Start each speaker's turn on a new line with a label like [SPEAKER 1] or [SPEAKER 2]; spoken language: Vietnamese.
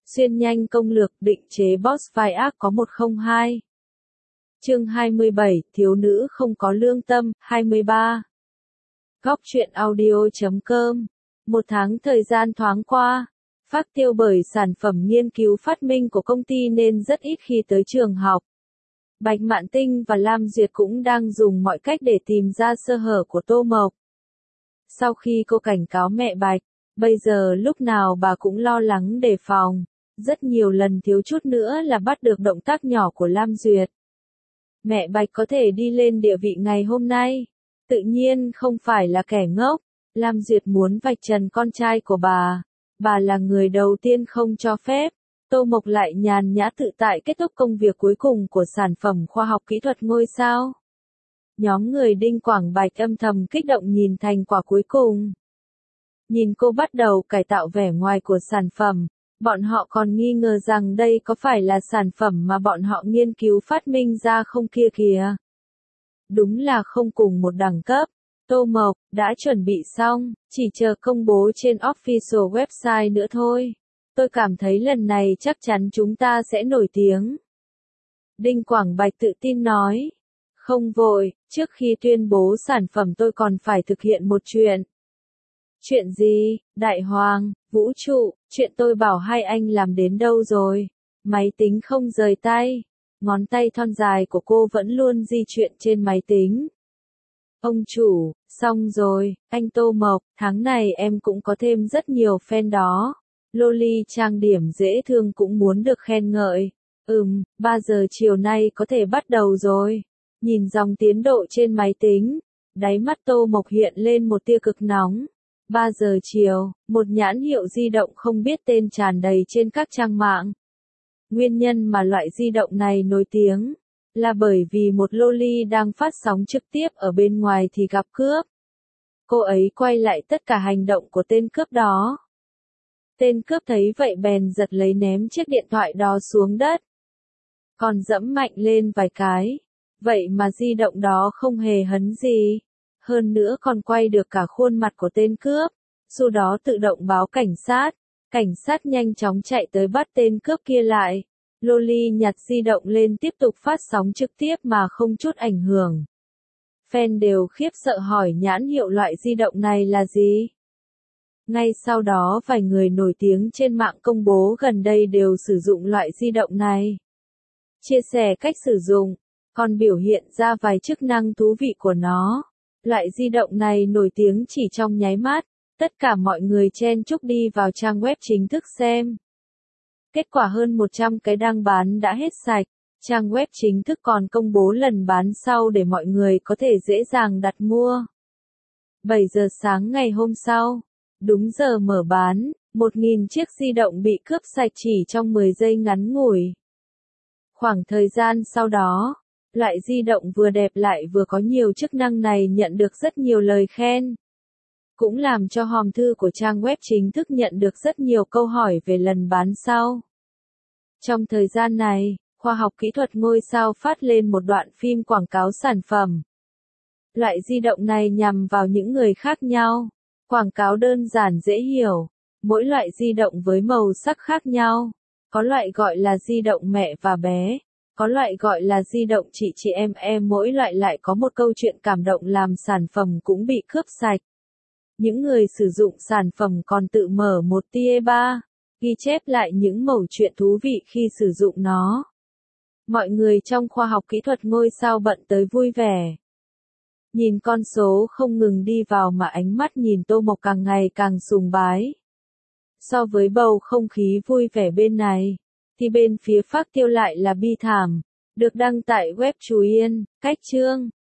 [SPEAKER 1] Xuyên nhanh công lược định chế boss vai ác có 102. Chương 27, thiếu nữ không có lương tâm, 23. Góc truyện audio.com. Một tháng thời gian thoáng qua, Phác Tiêu bởi sản phẩm nghiên cứu phát minh của công ty nên rất ít khi tới trường học. Bạch Mạn Tinh và Lam Duyệt cũng đang dùng mọi cách để tìm ra sơ hở của Tô Mộc. Sau khi cô cảnh cáo mẹ Bạch, bây giờ lúc nào bà cũng lo lắng đề phòng, rất nhiều lần thiếu chút nữa là bắt được động tác nhỏ của Lam Duyệt. Mẹ Bạch có thể đi lên địa vị ngày hôm nay, tự nhiên không phải là kẻ ngốc. Lam Duyệt muốn vạch trần con trai của bà là người đầu tiên không cho phép. Tô Mộc lại nhàn nhã tự tại kết thúc công việc cuối cùng của sản phẩm khoa học kỹ thuật ngôi sao. Nhóm người Đinh Quảng Bạch âm thầm kích động nhìn thành quả cuối cùng. Nhìn cô bắt đầu cải tạo vẻ ngoài của sản phẩm, bọn họ còn nghi ngờ rằng đây có phải là sản phẩm mà bọn họ nghiên cứu phát minh ra không kia kìa. Đúng là không cùng một đẳng cấp. Tô Mộc đã chuẩn bị xong, chỉ chờ công bố trên official website nữa thôi. Tôi cảm thấy lần này chắc chắn chúng ta sẽ nổi tiếng. Đinh Quảng Bạch tự tin nói. Không vội, trước khi tuyên bố sản phẩm tôi còn phải thực hiện một chuyện. Chuyện gì, Đại Hoàng, vũ trụ, chuyện tôi bảo hai anh làm đến đâu rồi? Máy tính không rời tay. Ngón tay thon dài của cô vẫn luôn di chuyển trên máy tính. Ông chủ, xong rồi, anh Tô Mộc, tháng này em cũng có thêm rất nhiều fan đó. Loli trang điểm dễ thương cũng muốn được khen ngợi. 3 giờ chiều nay có thể bắt đầu rồi. Nhìn dòng tiến độ trên máy tính, đáy mắt Tô Mộc hiện lên một tia cực nóng. 3 giờ chiều, một nhãn hiệu di động không biết tên tràn đầy trên các trang mạng. Nguyên nhân mà loại di động này nổi tiếng là bởi vì một loli đang phát sóng trực tiếp ở bên ngoài thì gặp cướp. Cô ấy quay lại tất cả hành động của tên cướp đó. Tên cướp thấy vậy bèn giật lấy ném chiếc điện thoại đó xuống đất. Còn dẫm mạnh lên vài cái. Vậy mà di động đó không hề hấn gì. Hơn nữa còn quay được cả khuôn mặt của tên cướp. Sau đó tự động báo cảnh sát. Cảnh sát nhanh chóng chạy tới bắt tên cướp kia lại. Loli nhặt di động lên tiếp tục phát sóng trực tiếp mà không chút ảnh hưởng. Fan đều khiếp sợ hỏi nhãn hiệu loại di động này là gì? Ngay sau đó vài người nổi tiếng trên mạng công bố gần đây đều sử dụng loại di động này. Chia sẻ cách sử dụng, còn biểu hiện ra vài chức năng thú vị của nó. Loại di động này nổi tiếng chỉ trong nháy mắt, tất cả mọi người chen chúc đi vào trang web chính thức xem. Kết quả hơn 100 cái đang bán đã hết sạch, trang web chính thức còn công bố lần bán sau để mọi người có thể dễ dàng đặt mua. 7 giờ sáng ngày hôm sau, đúng giờ mở bán, 1.000 chiếc di động bị cướp sạch chỉ trong 10 giây ngắn ngủi. Khoảng thời gian sau đó, loại di động vừa đẹp lại vừa có nhiều chức năng này nhận được rất nhiều lời khen. Cũng làm cho hòm thư của trang web chính thức nhận được rất nhiều câu hỏi về lần bán sau. Trong thời gian này, khoa học kỹ thuật ngôi sao phát lên một đoạn phim quảng cáo sản phẩm. Loại di động này nhằm vào những người khác nhau. Quảng cáo đơn giản dễ hiểu. Mỗi loại di động với màu sắc khác nhau. Có loại gọi là di động mẹ và bé. Có loại gọi là di động chị em mỗi loại lại có một câu chuyện cảm động làm sản phẩm cũng bị cướp sạch. Những người sử dụng sản phẩm còn tự mở một tia ba, ghi chép lại những mẩu chuyện thú vị khi sử dụng nó. Mọi người trong khoa học kỹ thuật ngôi sao bận tới vui vẻ. Nhìn con số không ngừng đi vào mà ánh mắt nhìn Tô Mộc càng ngày càng sùng bái. So với bầu không khí vui vẻ bên này, thì bên phía Phác Tiêu lại là bi thảm. Được đăng tại web Chú Yên, cách chương.